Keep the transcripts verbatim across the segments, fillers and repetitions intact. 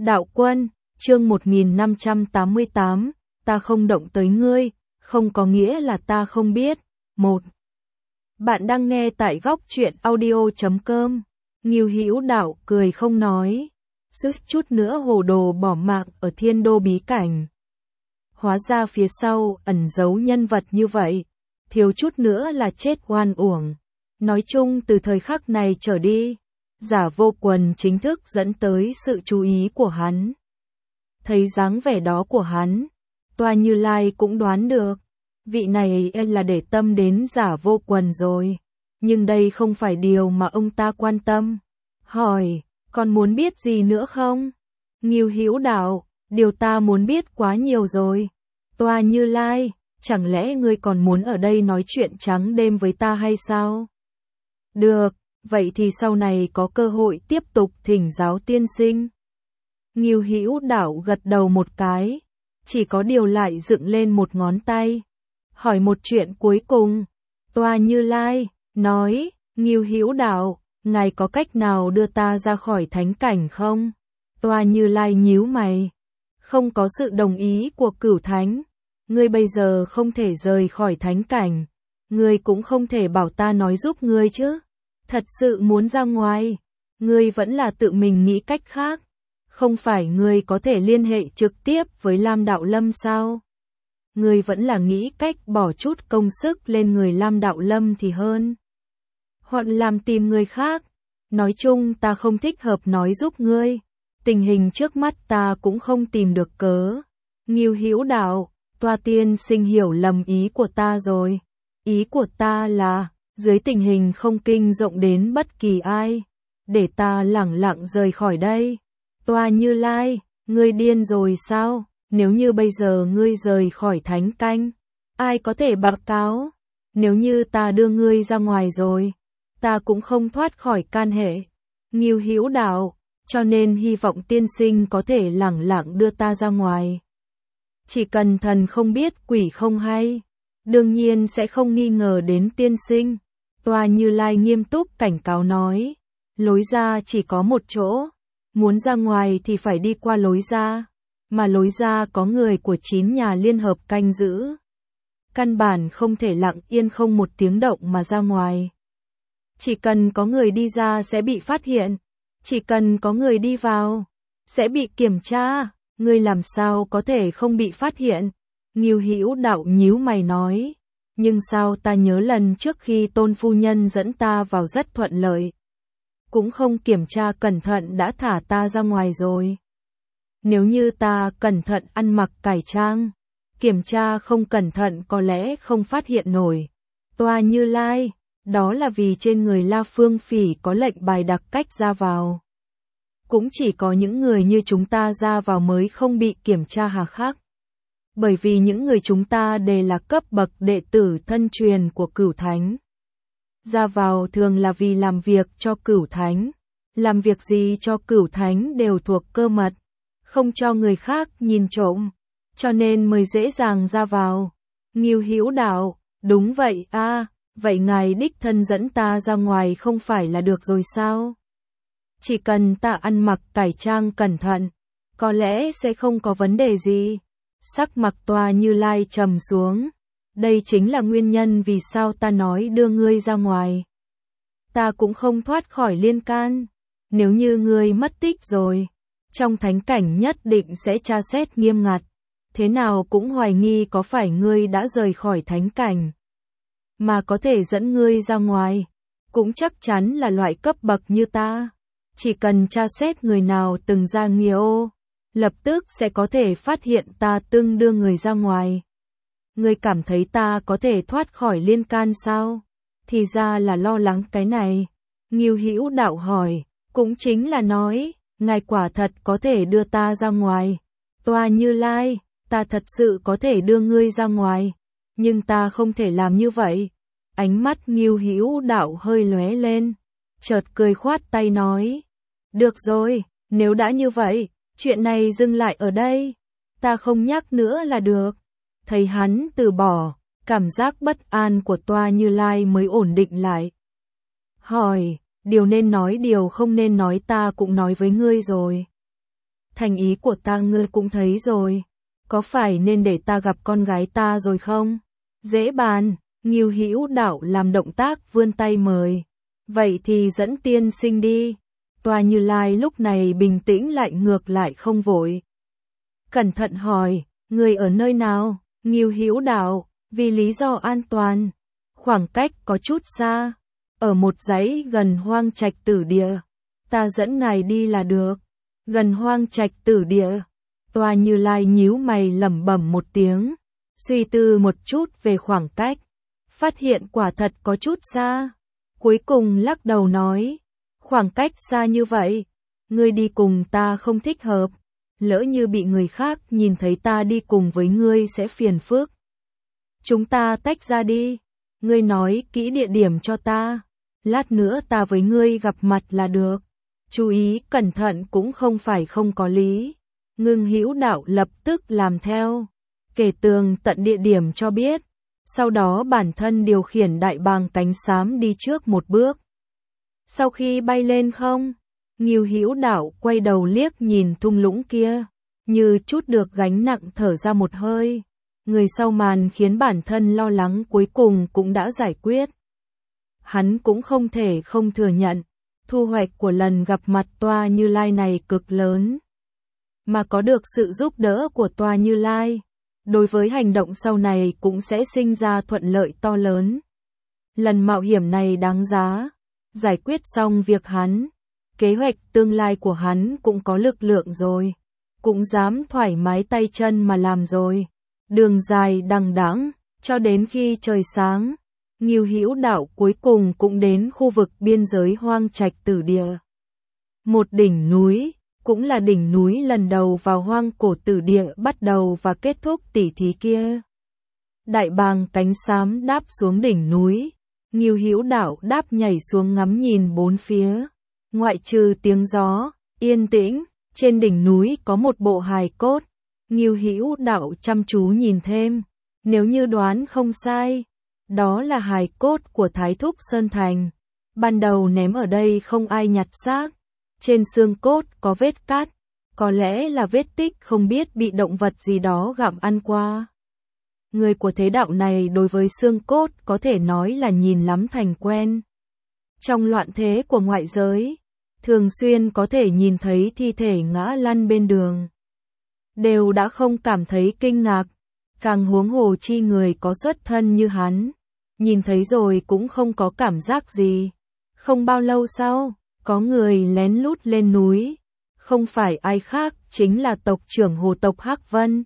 Đạo Quân, chương một nghìn năm trăm tám mươi tám, ta không động tới ngươi, không có nghĩa là ta không biết. một. Bạn đang nghe tại góc truyện audio chấm com. Ngưu Hữu Đạo cười không nói, suýt chút nữa hồ đồ bỏ mạng ở thiên đô bí cảnh. Hóa ra phía sau ẩn giấu nhân vật như vậy, thiếu chút nữa là chết oan uổng. Nói chung từ thời khắc này trở đi, Giả Vô Quần chính thức dẫn tới sự chú ý của hắn. Thấy dáng vẻ đó của hắn, Toa Như Lai cũng đoán được, vị này là để tâm đến Giả Vô Quần rồi. Nhưng đây không phải điều mà ông ta quan tâm. Hỏi, còn muốn biết gì nữa không? Ngưu Hữu Đạo, điều ta muốn biết quá nhiều rồi. Toa Như Lai, chẳng lẽ ngươi còn muốn ở đây nói chuyện trắng đêm với ta hay sao? Được, vậy thì sau này có cơ hội tiếp tục thỉnh giáo tiên sinh. Ngưu Hữu Đạo gật đầu một cái, chỉ có điều lại dựng lên một ngón tay. Hỏi một chuyện cuối cùng. Toa Như Lai nói, Ngưu Hữu Đạo, ngài có cách nào đưa ta ra khỏi thánh cảnh không? Toa Như Lai nhíu mày. Không có sự đồng ý của Cửu Thánh, ngươi bây giờ không thể rời khỏi thánh cảnh, ngươi cũng không thể bảo ta nói giúp ngươi chứ. Thật sự muốn ra ngoài, ngươi vẫn là tự mình nghĩ cách khác. Không phải ngươi có thể liên hệ trực tiếp với Lam Đạo Lâm sao? Ngươi vẫn là nghĩ cách bỏ chút công sức lên người Lam Đạo Lâm thì hơn. Hoặc làm tìm người khác. Nói chung ta không thích hợp nói giúp ngươi. Tình hình trước mắt ta cũng không tìm được cớ. Ngưu Hữu Đạo, Toa tiên sinh hiểu lầm ý của ta rồi. Ý của ta là, dưới tình hình không kinh rộng đến bất kỳ ai, để ta lẳng lặng rời khỏi đây. Toa Như Lai, ngươi điên rồi sao? Nếu như bây giờ ngươi rời khỏi thánh canh, ai có thể báo cáo? Nếu như ta đưa ngươi ra ngoài rồi, ta cũng không thoát khỏi can hệ. Ngưu Hữu Đạo, cho nên hy vọng tiên sinh có thể lẳng lặng đưa ta ra ngoài. Chỉ cần thần không biết quỷ không hay, đương nhiên sẽ không nghi ngờ đến tiên sinh. Toa Như Lai nghiêm túc cảnh cáo nói, lối ra chỉ có một chỗ, muốn ra ngoài thì phải đi qua lối ra, mà lối ra có người của chín nhà liên hợp canh giữ. Căn bản không thể lặng yên không một tiếng động mà ra ngoài. Chỉ cần có người đi ra sẽ bị phát hiện, chỉ cần có người đi vào, sẽ bị kiểm tra, ngươi làm sao có thể không bị phát hiện? Ngưu Hữu Đạo nhíu mày nói, nhưng sao ta nhớ lần trước khi Tôn phu nhân dẫn ta vào rất thuận lợi, cũng không kiểm tra cẩn thận đã thả ta ra ngoài rồi. Nếu như ta cẩn thận ăn mặc cải trang, kiểm tra không cẩn thận có lẽ không phát hiện nổi. Toa Như Lai, đó là vì trên người La Phương Phỉ có lệnh bài đặc cách ra vào. Cũng chỉ có những người như chúng ta ra vào mới không bị kiểm tra hà khắc. Bởi vì những người chúng ta đều là cấp bậc đệ tử thân truyền của Cửu Thánh. Ra vào thường là vì làm việc cho Cửu Thánh. Làm việc gì cho Cửu Thánh đều thuộc cơ mật, không cho người khác nhìn trộm, cho nên mới dễ dàng ra vào. Ngưu Hữu Đạo, đúng vậy a, à, vậy ngài đích thân dẫn ta ra ngoài không phải là được rồi sao? Chỉ cần ta ăn mặc cải trang cẩn thận, có lẽ sẽ không có vấn đề gì. Sắc mặt Toa Như Lai trầm xuống. Đây chính là nguyên nhân vì sao ta nói đưa ngươi ra ngoài. Ta cũng không thoát khỏi liên can. Nếu như ngươi mất tích rồi, trong thánh cảnh nhất định sẽ tra xét nghiêm ngặt. Thế nào cũng hoài nghi có phải ngươi đã rời khỏi thánh cảnh, mà có thể dẫn ngươi ra ngoài, cũng chắc chắn là loại cấp bậc như ta. Chỉ cần tra xét người nào từng ra nghĩa ô, lập tức sẽ có thể phát hiện ta từng đưa người ra ngoài. Ngươi cảm thấy ta có thể thoát khỏi liên can sao? Thì ra là lo lắng cái này. Ngưu Hữu Đạo hỏi, cũng chính là nói, ngài quả thật có thể đưa ta ra ngoài. Toa Như Lai, ta thật sự có thể đưa ngươi ra ngoài, nhưng ta không thể làm như vậy. Ánh mắt Ngưu Hữu Đạo hơi lóe lên, chợt cười khoát tay nói, được rồi, nếu đã như vậy, chuyện này dừng lại ở đây, ta không nhắc nữa là được. Thấy hắn từ bỏ, cảm giác bất an của Toa Như Lai mới ổn định lại. Hỏi, điều nên nói điều không nên nói ta cũng nói với ngươi rồi. Thành ý của ta ngươi cũng thấy rồi. Có phải nên để ta gặp con gái ta rồi không? Dễ bàn, Ngưu Hữu Đạo làm động tác vươn tay mời. Vậy thì dẫn tiên sinh đi. Toa Như Lai lúc này bình tĩnh lại ngược lại không vội. Cẩn thận hỏi, người ở nơi nào? Ngưu Hữu Đạo, vì lý do an toàn. Khoảng cách có chút xa. Ở một dãy gần Hoang Trạch Tử Địa. Ta dẫn ngài đi là được. Gần Hoang Trạch Tử Địa. Toa Như Lai nhíu mày lẩm bẩm một tiếng. Suy tư một chút về khoảng cách. Phát hiện quả thật có chút xa. Cuối cùng lắc đầu nói. Khoảng cách xa như vậy. Ngươi đi cùng ta không thích hợp. Lỡ như bị người khác nhìn thấy ta đi cùng với ngươi sẽ phiền phức. Chúng ta tách ra đi. Ngươi nói kỹ địa điểm cho ta. Lát nữa ta với ngươi gặp mặt là được. Chú ý cẩn thận cũng không phải không có lý. Ngưng Hữu Đạo lập tức làm theo. Kể tường tận địa điểm cho biết. Sau đó bản thân điều khiển đại bàng cánh xám đi trước một bước. Sau khi bay lên không, Ngưu Hữu Đạo quay đầu liếc nhìn thung lũng kia. Như chút được gánh nặng thở ra một hơi. Người sau màn khiến bản thân lo lắng cuối cùng cũng đã giải quyết. Hắn cũng không thể không thừa nhận. Thu hoạch của lần gặp mặt Toa Như Lai này cực lớn. Mà có được sự giúp đỡ của Toa Như Lai, đối với hành động sau này cũng sẽ sinh ra thuận lợi to lớn. Lần mạo hiểm này đáng giá. Giải quyết xong việc hắn, kế hoạch tương lai của hắn cũng có lực lượng rồi. Cũng dám thoải mái tay chân mà làm rồi. Đường dài đằng đẵng, cho đến khi trời sáng. Ngưu Hữu Đạo cuối cùng cũng đến khu vực biên giới Hoang Trạch Tử Địa. Một đỉnh núi, cũng là đỉnh núi lần đầu vào Hoang Cổ Tử Địa bắt đầu và kết thúc tỉ thí kia. Đại bàng cánh xám đáp xuống đỉnh núi. Ngưu Hữu Đạo đáp nhảy xuống ngắm nhìn bốn phía. Ngoại trừ tiếng gió, yên tĩnh, trên đỉnh núi có một bộ hài cốt. Ngưu Hữu Đạo chăm chú nhìn thêm. Nếu như đoán không sai, đó là hài cốt của Thái Thúc Sơn Thành. Ban đầu ném ở đây không ai nhặt xác. Trên xương cốt có vết cát. Có lẽ là vết tích không biết bị động vật gì đó gặm ăn qua. Người của thế đạo này đối với xương cốt có thể nói là nhìn lắm thành quen. Trong loạn thế của ngoại giới, thường xuyên có thể nhìn thấy thi thể ngã lăn bên đường. Đều đã không cảm thấy kinh ngạc, càng huống hồ chi người có xuất thân như hắn. Nhìn thấy rồi cũng không có cảm giác gì. Không bao lâu sau, có người lén lút lên núi. Không phải ai khác, chính là tộc trưởng Hồ tộc Hắc Vân.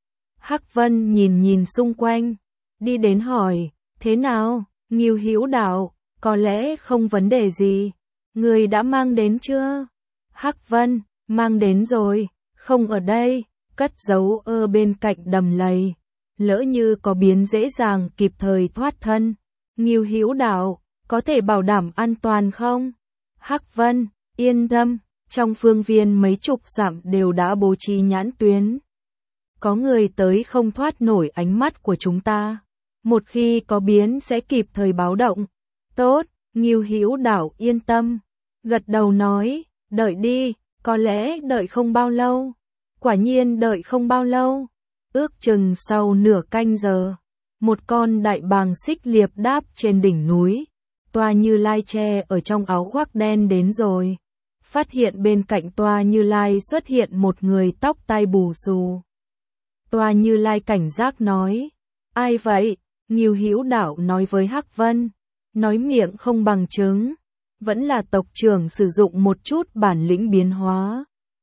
Hắc Vân nhìn nhìn xung quanh, đi đến hỏi, thế nào, Ngưu Hữu Đạo, có lẽ không vấn đề gì. Người đã mang đến chưa? Hắc Vân, mang đến rồi, không ở đây, cất giấu ở bên cạnh đầm lầy. Lỡ như có biến dễ dàng kịp thời thoát thân. Ngưu Hữu Đạo, có thể bảo đảm an toàn không? Hắc Vân, yên tâm, trong phương viên mấy chục dặm đều đã bố trí nhãn tuyến. Có người tới không thoát nổi ánh mắt của chúng ta. Một khi có biến sẽ kịp thời báo động. Tốt, Ngưu Hữu Đạo yên tâm. Gật đầu nói, đợi đi, có lẽ đợi không bao lâu. Quả nhiên đợi không bao lâu. Ước chừng sau nửa canh giờ, một con đại bàng xích liệp đáp trên đỉnh núi. Toa Như Lai che ở trong áo khoác đen đến rồi. Phát hiện bên cạnh Toa Như Lai xuất hiện một người tóc tai bù xù. Toa Như Lai cảnh giác nói, ai vậy? Ngưu Hữu Đạo nói với Hắc Vân, nói miệng không bằng chứng, vẫn là tộc trưởng sử dụng một chút bản lĩnh biến hóa.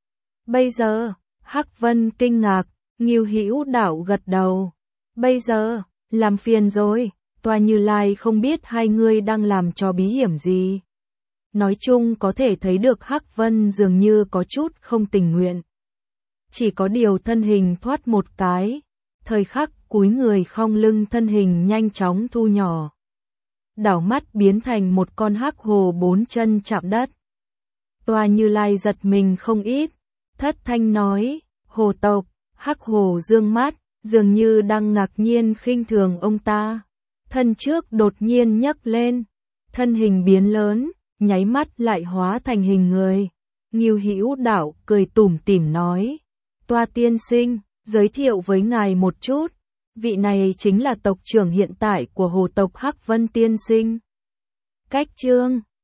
Bây giờ, Hắc Vân kinh ngạc, Ngưu Hữu Đạo gật đầu. Bây giờ, làm phiền rồi, Toa Như Lai không biết hai người đang làm trò bí hiểm gì. Nói chung có thể thấy được Hắc Vân dường như có chút không tình nguyện. Chỉ có điều thân hình thoát một cái, thời khắc cúi người khom lưng thân hình nhanh chóng thu nhỏ. Đảo mắt biến thành một con hắc hồ bốn chân chạm đất. Toa Như Lai giật mình không ít, thất thanh nói, hồ tộc. Hắc hồ dương mắt, dường như đang ngạc nhiên khinh thường ông ta. Thân trước đột nhiên nhấc lên, thân hình biến lớn, nháy mắt lại hóa thành hình người. Ngưu Hữu Đạo cười tủm tỉm nói, Toa tiên sinh, giới thiệu với ngài một chút, vị này chính là tộc trưởng hiện tại của hồ tộc Hắc Vân tiên sinh. Cách chương